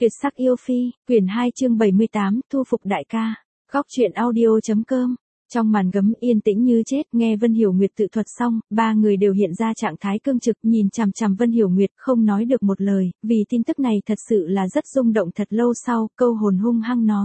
Tuyệt sắc yêu phi, quyển 2 chương 78, thu phục đại ca. Góc truyện audio.com. Trong màn gấm yên tĩnh như chết, nghe Vân Hiểu Nguyệt tự thuật xong, ba người đều hiện ra trạng thái cương trực, nhìn chằm chằm Vân Hiểu Nguyệt, không nói được một lời, vì tin tức này thật sự là rất rung động. Thật lâu sau, câu hồn hung hăng nói: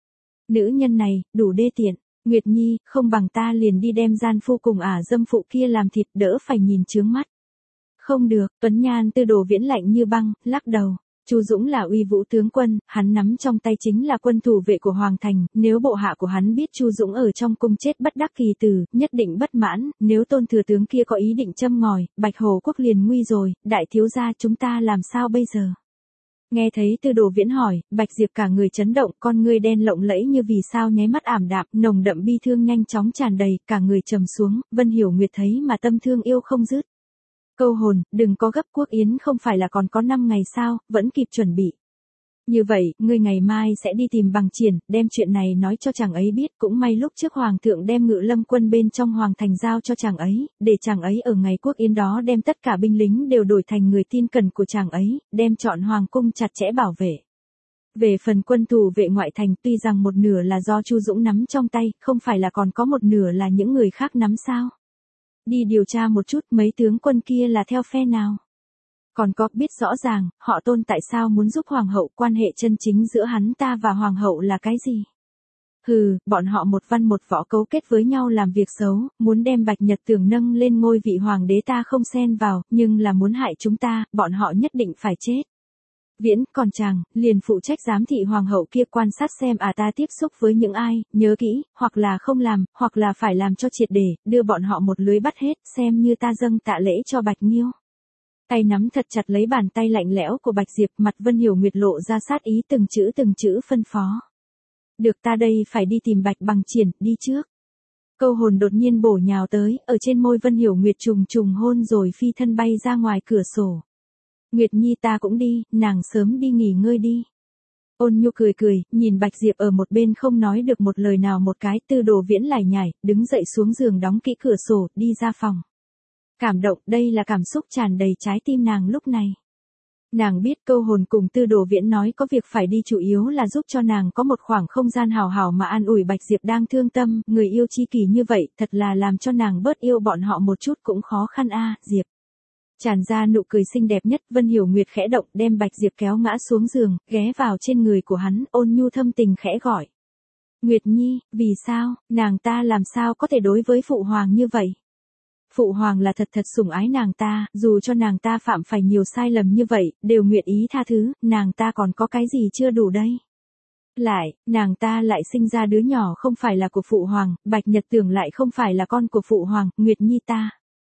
nữ nhân này, đủ đê tiện. Nguyệt Nhi, không bằng ta liền đi đem gian phu cùng dâm phụ kia làm thịt, đỡ phải nhìn chướng mắt. Không được. Tuấn Nhan Tư Đồ Viễn lạnh như băng, lắc đầu. Chu Dũng là uy vũ tướng quân, hắn nắm trong tay chính là quân thủ vệ của Hoàng Thành, nếu bộ hạ của hắn biết Chu Dũng ở trong cung chết bất đắc kỳ tử, nhất định bất mãn, nếu Tôn thừa tướng kia có ý định châm ngòi, Bạch Hồ quốc liền nguy rồi, đại thiếu gia chúng ta làm sao bây giờ? Nghe thấy Tư Đồ Viễn hỏi, Bạch Diệp cả người chấn động, con ngươi đen lộng lẫy như vì sao nháy mắt ảm đạm, nồng đậm bi thương nhanh chóng tràn đầy, cả người trầm xuống. Vân Hiểu Nguyệt thấy mà tâm thương yêu không dứt. Câu hồn, đừng có gấp, quốc yến không phải là còn có 5 ngày sao, vẫn kịp chuẩn bị. Như vậy, ngươi ngày mai sẽ đi tìm Bằng Triển, đem chuyện này nói cho chàng ấy biết, cũng may lúc trước Hoàng thượng đem Ngự Lâm quân bên trong Hoàng Thành giao cho chàng ấy, để chàng ấy ở ngày quốc yến đó đem tất cả binh lính đều đổi thành người tin cẩn của chàng ấy, đem chọn Hoàng cung chặt chẽ bảo vệ. Về phần quân thủ vệ ngoại thành, tuy rằng một nửa là do Chu Dũng nắm trong tay, không phải là còn có một nửa là những người khác nắm sao? Đi điều tra một chút mấy tướng quân kia là theo phe nào. Còn có biết rõ ràng, họ Tôn tại sao muốn giúp Hoàng hậu, quan hệ chân chính giữa hắn ta và Hoàng hậu là cái gì? Hừ, bọn họ một văn một võ cấu kết với nhau làm việc xấu, muốn đem Bạch Nhật Tưởng nâng lên ngôi vị hoàng đế ta không xen vào, nhưng là muốn hại chúng ta, bọn họ nhất định phải chết. Viễn, còn chàng, liền phụ trách giám thị hoàng hậu kia, quan sát xem ta tiếp xúc với những ai, nhớ kỹ, hoặc là không làm, hoặc là phải làm cho triệt để, đưa bọn họ một lưới bắt hết, xem như ta dâng tạ lễ cho Bạch Nghiêu. Tay nắm thật chặt lấy bàn tay lạnh lẽo của Bạch Diệp, mặt Vân Hiểu Nguyệt lộ ra sát ý, từng chữ phân phó. Được, ta đây phải đi tìm Bạch Bằng Triển, đi trước. Câu hồn đột nhiên bổ nhào tới, ở trên môi Vân Hiểu Nguyệt trùng trùng hôn rồi phi thân bay ra ngoài cửa sổ. Nguyệt Nhi, ta cũng đi, nàng sớm đi nghỉ ngơi đi. Ôn Nhu cười, nhìn Bạch Diệp ở một bên không nói được một lời nào. Một cái, Tư Đồ Viễn lải nhải, đứng dậy xuống giường đóng kỹ cửa sổ, đi ra phòng. Cảm động, đây là cảm xúc tràn đầy trái tim nàng lúc này. Nàng biết câu hồn cùng Tư Đồ Viễn nói có việc phải đi chủ yếu là giúp cho nàng có một khoảng không gian hào hào mà an ủi Bạch Diệp đang thương tâm, người yêu chi kỷ như vậy, thật là làm cho nàng bớt yêu bọn họ một chút cũng khó khăn Diệp. Tràn ra nụ cười xinh đẹp nhất, Vân Hiểu Nguyệt khẽ động, đem Bạch Diệp kéo ngã xuống giường, ghé vào trên người của hắn, Ôn Nhu thâm tình khẽ gọi. Nguyệt Nhi, vì sao, nàng ta làm sao có thể đối với Phụ Hoàng như vậy? Phụ Hoàng là thật sủng ái nàng ta, dù cho nàng ta phạm phải nhiều sai lầm như vậy, đều nguyện ý tha thứ, nàng ta còn có cái gì chưa đủ đây? Lại, nàng ta lại sinh ra đứa nhỏ không phải là của Phụ Hoàng, Bạch Nhật Tưởng lại không phải là con của Phụ Hoàng, Nguyệt Nhi ta.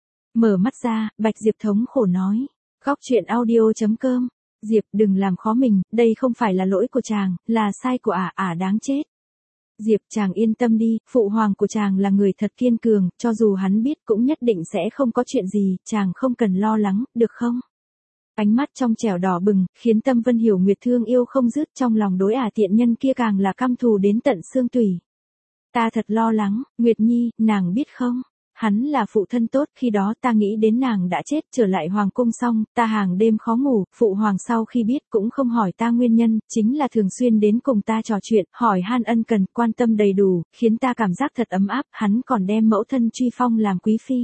Mở mắt ra, Bạch Diệp thống khổ nói. Góc truyện audio.com. Diệp, đừng làm khó mình, đây không phải là lỗi của chàng, là sai của đáng chết. Diệp, chàng yên tâm đi, Phụ Hoàng của chàng là người thật kiên cường, cho dù hắn biết cũng nhất định sẽ không có chuyện gì, chàng không cần lo lắng, được không? Ánh mắt trong trẻo đỏ bừng, khiến tâm Vân Hiểu Nguyệt thương yêu không dứt, trong lòng đối tiện nhân kia càng là căm thù đến tận xương tủy. Ta thật lo lắng, Nguyệt Nhi, nàng biết không? Hắn là phụ thân tốt, khi đó ta nghĩ đến nàng đã chết, trở lại hoàng cung xong, ta hàng đêm khó ngủ, Phụ Hoàng sau khi biết cũng không hỏi ta nguyên nhân, chính là thường xuyên đến cùng ta trò chuyện, hỏi han ân cần, quan tâm đầy đủ, khiến ta cảm giác thật ấm áp, hắn còn đem mẫu thân truy phong làm quý phi.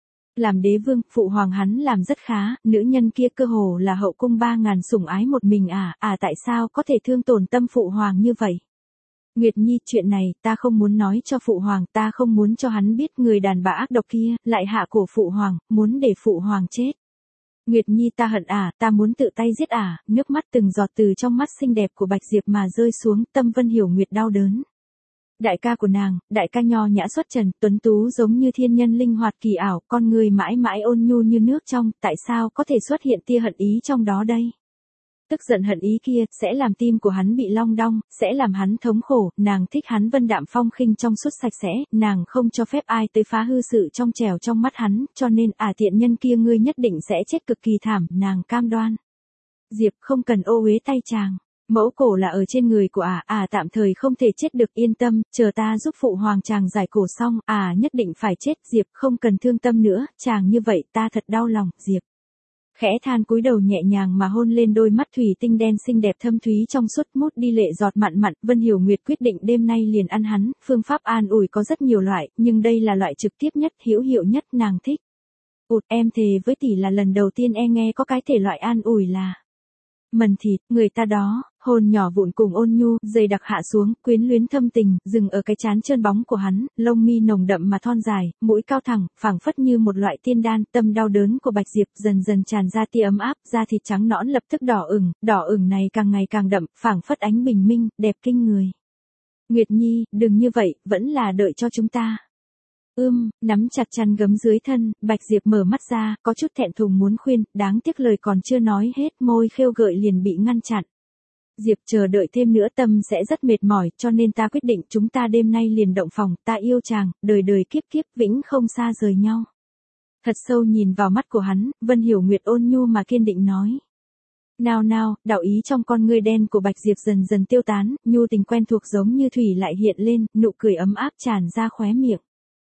Làm đế vương, Phụ Hoàng hắn làm rất khá, nữ nhân kia cơ hồ là hậu cung 3000 sủng ái một mình tại sao có thể thương tổn tâm Phụ Hoàng như vậy? Nguyệt Nhi, chuyện này, ta không muốn nói cho Phụ Hoàng, ta không muốn cho hắn biết người đàn bà ác độc kia, lại hạ cổ Phụ Hoàng, muốn để Phụ Hoàng chết. Nguyệt Nhi, ta hận ta muốn tự tay giết nước mắt từng giọt từ trong mắt xinh đẹp của Bạch Diệp mà rơi xuống, tâm Vân Hiểu Nguyệt đau đớn. Đại ca của nàng, đại ca nho nhã xuất trần, tuấn tú giống như thiên nhân linh hoạt kỳ ảo, con người mãi mãi ôn nhu như nước trong, tại sao có thể xuất hiện tia hận ý trong đó đây? Tức giận hận ý kia, sẽ làm tim của hắn bị long đong, sẽ làm hắn thống khổ, nàng thích hắn vân đạm phong khinh trong suốt sạch sẽ, nàng không cho phép ai tới phá hư sự trong trẻo trong mắt hắn, cho nên tiện nhân kia ngươi nhất định sẽ chết cực kỳ thảm, nàng cam đoan. Diệp, không cần ô uế tay chàng, mẫu cổ là ở trên người của tạm thời không thể chết được, yên tâm, chờ ta giúp Phụ Hoàng chàng giải cổ xong, nhất định phải chết, Diệp không cần thương tâm nữa, chàng như vậy ta thật đau lòng, Diệp. khẽ than cúi đầu nhẹ nhàng mà hôn lên đôi mắt thủy tinh đen xinh đẹp thâm thúy trong suốt mút đi lệ giọt mặn mặn. Vân Hiểu Nguyệt quyết định đêm nay liền ăn hắn, phương pháp an ủi có rất nhiều loại, nhưng đây là loại trực tiếp nhất, hữu hiệu nhất, nàng thích. Em thề với tỷ là lần đầu tiên nghe có cái thể loại an ủi là mần thịt, người ta đó, hôn nhỏ vụn cùng ôn nhu, dày đặc hạ xuống, quyến luyến thâm tình, dừng ở cái trán trơn bóng của hắn, lông mi nồng đậm mà thon dài, mũi cao thẳng, phảng phất như một loại tiên đan, tâm đau đớn của Bạch Diệp dần dần tràn ra tia ấm áp, da thịt trắng nõn lập tức đỏ ửng này càng ngày càng đậm, phảng phất ánh bình minh, đẹp kinh người. Nguyệt Nhi, đừng như vậy, vẫn là đợi cho chúng ta. Nắm chặt chăn gấm dưới thân, Bạch Diệp mở mắt ra, có chút thẹn thùng muốn khuyên, đáng tiếc lời còn chưa nói hết, môi khêu gợi liền bị ngăn chặn. Diệp, chờ đợi thêm nữa tâm sẽ rất mệt mỏi, cho nên ta quyết định chúng ta đêm nay liền động phòng, ta yêu chàng, đời đời kiếp kiếp vĩnh không xa rời nhau. Thật sâu nhìn vào mắt của hắn, Vân Hiểu Nguyệt ôn nhu mà kiên định nói. Nào, đạo ý trong con ngươi đen của Bạch Diệp dần dần tiêu tán, nhu tình quen thuộc giống như thủy lại hiện lên, nụ cười ấm áp tràn ra khóe miệng.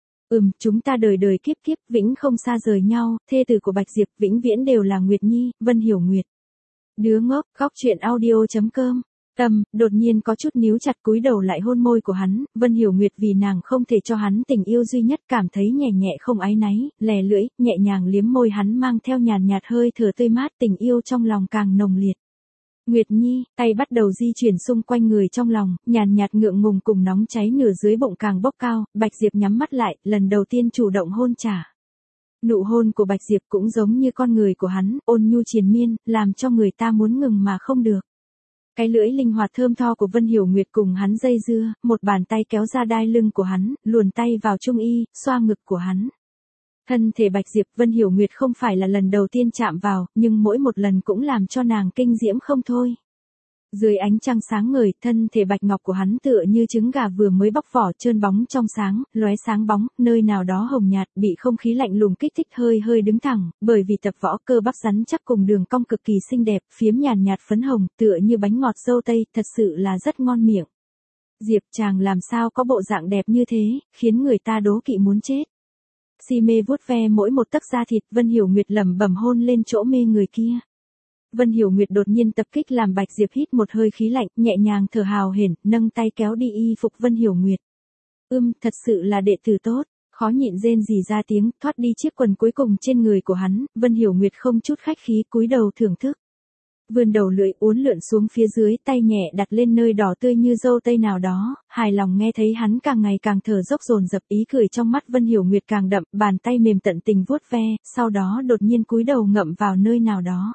Chúng ta đời đời kiếp kiếp vĩnh không xa rời nhau, thê tử của Bạch Diệp vĩnh viễn đều là Nguyệt Nhi, Vân Hiểu Nguyệt. Đứa ngốc, khóc chuyện audio.com. Tâm, đột nhiên có chút níu chặt cúi đầu lại hôn môi của hắn, Vân Hiểu Nguyệt vì nàng không thể cho hắn tình yêu duy nhất cảm thấy nhẹ nhẹ không áy náy, lè lưỡi, nhẹ nhàng liếm môi hắn mang theo nhàn nhạt hơi thở tươi mát, tình yêu trong lòng càng nồng liệt. Nguyệt Nhi, tay bắt đầu di chuyển xung quanh người trong lòng, nhàn nhạt ngượng ngùng cùng nóng cháy nửa dưới bụng càng bốc cao, Bạch Diệp nhắm mắt lại, lần đầu tiên chủ động hôn trả. Nụ hôn của Bạch Diệp cũng giống như con người của hắn, ôn nhu triền miên, làm cho người ta muốn ngừng mà không được. Cái lưỡi linh hoạt thơm tho của Vân Hiểu Nguyệt cùng hắn dây dưa, một bàn tay kéo ra đai lưng của hắn, luồn tay vào trung y, xoa ngực của hắn. Thân thể Bạch Diệp Vân Hiểu Nguyệt không phải là lần đầu tiên chạm vào, nhưng mỗi một lần cũng làm cho nàng kinh diễm không thôi. Dưới ánh trăng sáng ngời, thân thể bạch ngọc của hắn tựa như trứng gà vừa mới bóc vỏ trơn bóng trong sáng, lóe sáng bóng, nơi nào đó hồng nhạt, bị không khí lạnh lùng kích thích hơi đứng thẳng, bởi vì tập võ cơ bắp rắn chắc cùng đường cong cực kỳ xinh đẹp, phiếm nhàn nhạt phấn hồng, tựa như bánh ngọt dâu tây, thật sự là rất ngon miệng. Diệp chàng làm sao có bộ dạng đẹp như thế, khiến người ta đố kỵ muốn chết. Si mê vuốt ve mỗi một tấc da thịt, Vân Hiểu Nguyệt lẩm bẩm hôn lên chỗ mê người kia. Vân Hiểu Nguyệt đột nhiên tập kích làm Bạch Diệp hít một hơi khí lạnh, nhẹ nhàng thở hào hển, nâng tay kéo đi y phục Vân Hiểu Nguyệt. Thật sự là đệ tử tốt, khó nhịn rên rỉ ra tiếng, thoát đi chiếc quần cuối cùng trên người của hắn, Vân Hiểu Nguyệt không chút khách khí cúi đầu thưởng thức. Vươn đầu lưỡi uốn lượn xuống phía dưới, tay nhẹ đặt lên nơi đỏ tươi như dâu tây nào đó, hài lòng nghe thấy hắn càng ngày càng thở dốc dồn dập, ý cười trong mắt Vân Hiểu Nguyệt càng đậm, bàn tay mềm tận tình vuốt ve, sau đó đột nhiên cúi đầu ngậm vào nơi nào đó.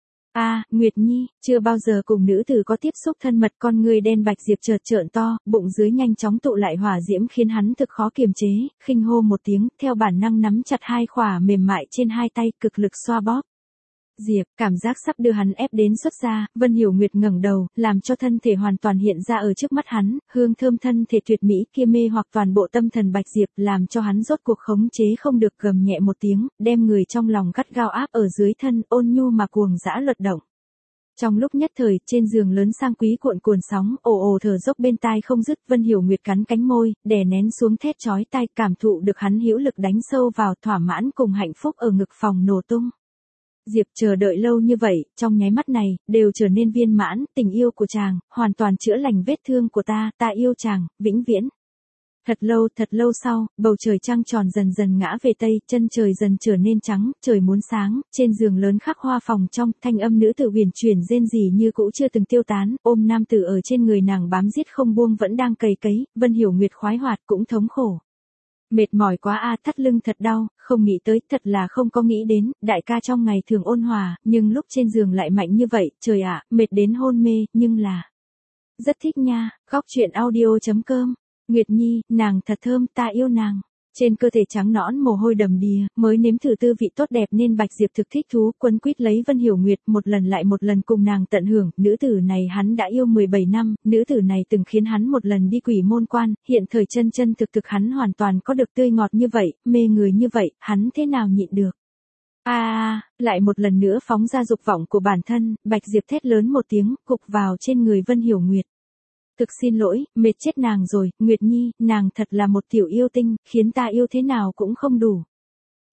Nguyệt Nhi, chưa bao giờ cùng nữ tử có tiếp xúc thân mật, con người đen Bạch Diệp chợt trợn to, bụng dưới nhanh chóng tụ lại hỏa diễm khiến hắn thực khó kiềm chế, khinh hô một tiếng, theo bản năng nắm chặt hai khỏa mềm mại trên hai tay, cực lực xoa bóp. Diệp, cảm giác sắp đưa hắn ép đến xuất ra, Vân Hiểu Nguyệt ngẩng đầu, làm cho thân thể hoàn toàn hiện ra ở trước mắt hắn, hương thơm thân thể tuyệt mỹ kia mê hoặc toàn bộ tâm thần Bạch Diệp, làm cho hắn rốt cuộc khống chế không được, gầm nhẹ một tiếng, đem người trong lòng gắt gao áp ở dưới thân, ôn nhu mà cuồng dã luật động. Trong lúc nhất thời, trên giường lớn sang quý cuộn sóng, ồ thở dốc bên tai không dứt, Vân Hiểu Nguyệt cắn cánh môi, đè nén xuống thét chói tai, cảm thụ được hắn hữu lực đánh sâu vào, thỏa mãn cùng hạnh phúc ở ngực phòng nổ tung. Diệp chờ đợi lâu như vậy, trong nháy mắt này, đều trở nên viên mãn, tình yêu của chàng, hoàn toàn chữa lành vết thương của ta yêu chàng, vĩnh viễn. Thật lâu sau, bầu trời trăng tròn dần dần ngã về tây, chân trời dần trở nên trắng, trời muốn sáng, trên giường lớn khắc hoa phòng trong, thanh âm nữ tử huyền chuyển rên rỉ như cũ chưa từng tiêu tán, ôm nam tử ở trên người nàng bám giết không buông vẫn đang cày cấy, Vân Hiểu Nguyệt khoái hoạt cũng thống khổ. Mệt mỏi quá thắt lưng thật đau, không nghĩ tới, thật là không có nghĩ đến, đại ca trong ngày thường ôn hòa, nhưng lúc trên giường lại mạnh như vậy, trời ạ, mệt đến hôn mê, nhưng là rất thích nha, khóc chuyện audio.com. Nguyệt Nhi, nàng thật thơm, ta yêu nàng. Trên cơ thể trắng nõn mồ hôi đầm đìa, mới nếm thử tư vị tốt đẹp nên Bạch Diệp thực thích thú, quấn quýt lấy Vân Hiểu Nguyệt, một lần lại một lần cùng nàng tận hưởng, nữ tử này hắn đã yêu 17 năm, nữ tử này từng khiến hắn một lần đi quỷ môn quan, hiện thời chân thực hắn hoàn toàn có được tươi ngọt như vậy, mê người như vậy, hắn thế nào nhịn được. Lại một lần nữa phóng ra dục vọng của bản thân, Bạch Diệp thét lớn một tiếng, cục vào trên người Vân Hiểu Nguyệt. Thực xin lỗi, mệt chết nàng rồi, Nguyệt Nhi, nàng thật là một tiểu yêu tinh, khiến ta yêu thế nào cũng không đủ.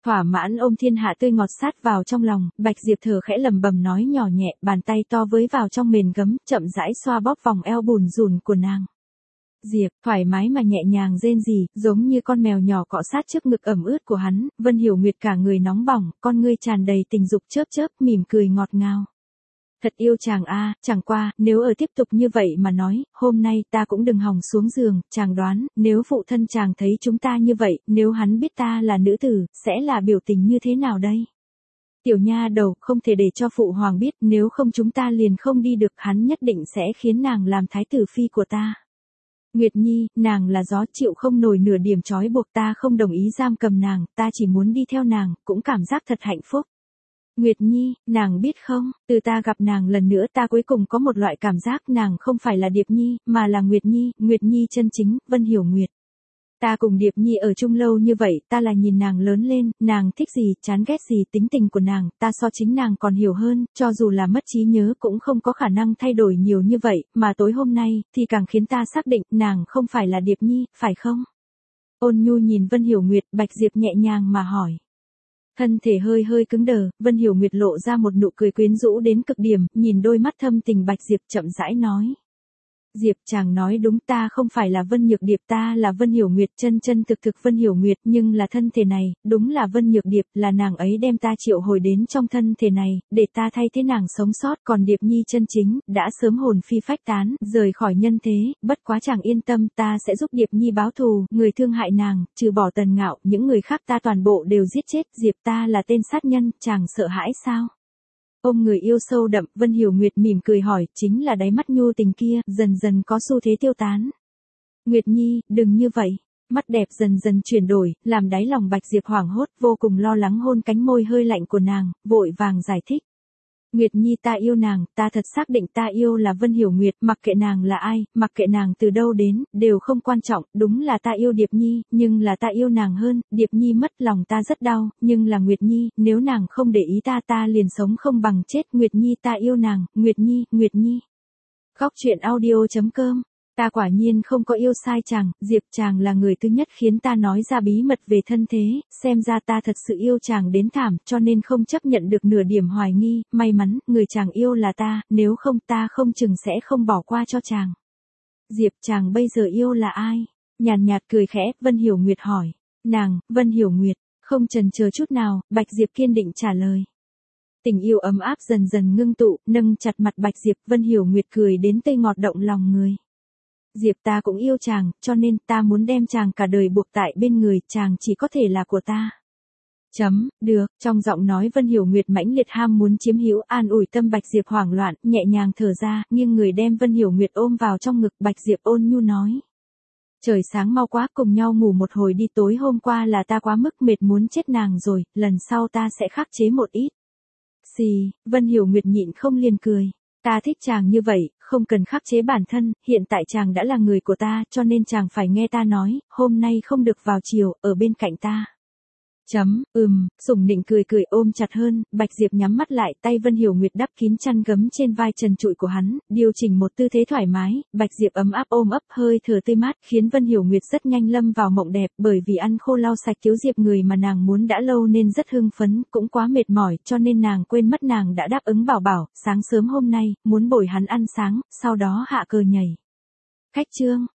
Thỏa mãn ôm thiên hạ tươi ngọt sát vào trong lòng, Bạch Diệp thở khẽ lẩm bẩm nói nhỏ nhẹ, bàn tay to với vào trong mền gấm, chậm rãi xoa bóp vòng eo bùn rùn của nàng. Diệp, thoải mái mà nhẹ nhàng rên rỉ, giống như con mèo nhỏ cọ sát trước ngực ẩm ướt của hắn, Vân Hiểu Nguyệt cả người nóng bỏng, con ngươi tràn đầy tình dục chớp chớp, mỉm cười ngọt ngào. Thật yêu chàng a, chẳng qua, nếu ở tiếp tục như vậy mà nói, hôm nay ta cũng đừng hòng xuống giường, chàng đoán, nếu phụ thân chàng thấy chúng ta như vậy, nếu hắn biết ta là nữ tử, sẽ là biểu tình như thế nào đây? Tiểu nha đầu, không thể để cho phụ hoàng biết, nếu không chúng ta liền không đi được, hắn nhất định sẽ khiến nàng làm thái tử phi của ta. Nguyệt Nhi, nàng là gió chịu không nổi nửa điểm trói buộc, ta không đồng ý giam cầm nàng, ta chỉ muốn đi theo nàng, cũng cảm giác thật hạnh phúc. Nguyệt Nhi, nàng biết không, từ ta gặp nàng lần nữa ta cuối cùng có một loại cảm giác nàng không phải là Điệp Nhi, mà là Nguyệt Nhi chân chính, Vân Hiểu Nguyệt. Ta cùng Điệp Nhi ở chung lâu như vậy, ta là nhìn nàng lớn lên, nàng thích gì, chán ghét gì, tính tình của nàng, ta so chính nàng còn hiểu hơn, cho dù là mất trí nhớ cũng không có khả năng thay đổi nhiều như vậy, mà tối hôm nay, thì càng khiến ta xác định, nàng không phải là Điệp Nhi, phải không? Ôn nhu nhìn Vân Hiểu Nguyệt, Bạch Diệp nhẹ nhàng mà hỏi. Thân thể hơi hơi cứng đờ, Vân Hiểu Nguyệt lộ ra một nụ cười quyến rũ đến cực điểm, nhìn đôi mắt thâm tình Bạch Diệp chậm rãi nói. Diệp, chàng nói đúng, ta không phải là Vân Nhược Điệp, ta là Vân Hiểu Nguyệt, chân chân thực thực Vân Hiểu Nguyệt, nhưng là thân thể này, đúng là Vân Nhược Điệp, là nàng ấy đem ta triệu hồi đến trong thân thể này, để ta thay thế nàng sống sót, còn Điệp Nhi chân chính, đã sớm hồn phi phách tán, rời khỏi nhân thế, bất quá chàng yên tâm, ta sẽ giúp Điệp Nhi báo thù, người thương hại nàng, trừ bỏ Tần Ngạo, những người khác ta toàn bộ đều giết chết, Diệp ta là tên sát nhân, chàng sợ hãi sao? Ôm người yêu sâu đậm, Vân Hiểu Nguyệt mỉm cười hỏi, chính là đáy mắt nhu tình kia, dần dần có xu thế tiêu tán. Nguyệt Nhi, đừng như vậy. Mắt đẹp dần dần chuyển đổi, làm đáy lòng Bạch Diệp hoảng hốt, vô cùng lo lắng hôn cánh môi hơi lạnh của nàng, vội vàng giải thích. Nguyệt Nhi, ta yêu nàng, ta thật xác định ta yêu là Vân Hiểu Nguyệt, mặc kệ nàng là ai, mặc kệ nàng từ đâu đến, đều không quan trọng, đúng là ta yêu Điệp Nhi, nhưng là ta yêu nàng hơn, Điệp Nhi mất lòng ta rất đau, nhưng là Nguyệt Nhi, nếu nàng không để ý ta liền sống không bằng chết, Nguyệt Nhi ta yêu nàng, Nguyệt Nhi. Khóc chuyện audio.com. Ta quả nhiên không có yêu sai chàng, Diệp chàng là người thứ nhất khiến ta nói ra bí mật về thân thế, xem ra ta thật sự yêu chàng đến thảm, cho nên không chấp nhận được nửa điểm hoài nghi, may mắn, người chàng yêu là ta, nếu không ta không chừng sẽ không bỏ qua cho chàng. Diệp chàng bây giờ yêu là ai? Nhàn nhạt cười khẽ, Vân Hiểu Nguyệt hỏi. Nàng, Vân Hiểu Nguyệt, không chần chờ chút nào, Bạch Diệp kiên định trả lời. Tình yêu ấm áp dần dần ngưng tụ, nâng chặt mặt Bạch Diệp, Vân Hiểu Nguyệt cười đến tê ngọt động lòng người. Diệp ta cũng yêu chàng, cho nên ta muốn đem chàng cả đời buộc tại bên người, chàng chỉ có thể là của ta. Được, trong giọng nói Vân Hiểu Nguyệt mãnh liệt ham muốn chiếm hữu, an ủi tâm Bạch Diệp hoảng loạn, nhẹ nhàng thở ra, nghiêng người đem Vân Hiểu Nguyệt ôm vào trong ngực, Bạch Diệp ôn nhu nói. Trời sáng mau quá, cùng nhau ngủ một hồi đi, tối hôm qua là ta quá mức mệt muốn chết nàng rồi, lần sau ta sẽ khắc chế một ít. Xì, Vân Hiểu Nguyệt nhịn không liền cười. Ta thích chàng như vậy, không cần khắc chế bản thân, hiện tại chàng đã là người của ta, cho nên chàng phải nghe ta nói, hôm nay không được vào chiều, ở bên cạnh ta. Sủng nịnh cười ôm chặt hơn, Bạch Diệp nhắm mắt lại, tay Vân Hiểu Nguyệt đắp kín chăn gấm trên vai trần trụi của hắn, điều chỉnh một tư thế thoải mái, Bạch Diệp ấm áp ôm ấp hơi thở tươi mát, khiến Vân Hiểu Nguyệt rất nhanh lâm vào mộng đẹp, bởi vì ăn khô lau sạch thiếu Diệp người mà nàng muốn đã lâu nên rất hưng phấn, cũng quá mệt mỏi, cho nên nàng quên mất nàng đã đáp ứng bảo, sáng sớm hôm nay, muốn bồi hắn ăn sáng, sau đó hạ cờ nhảy. Khách trương.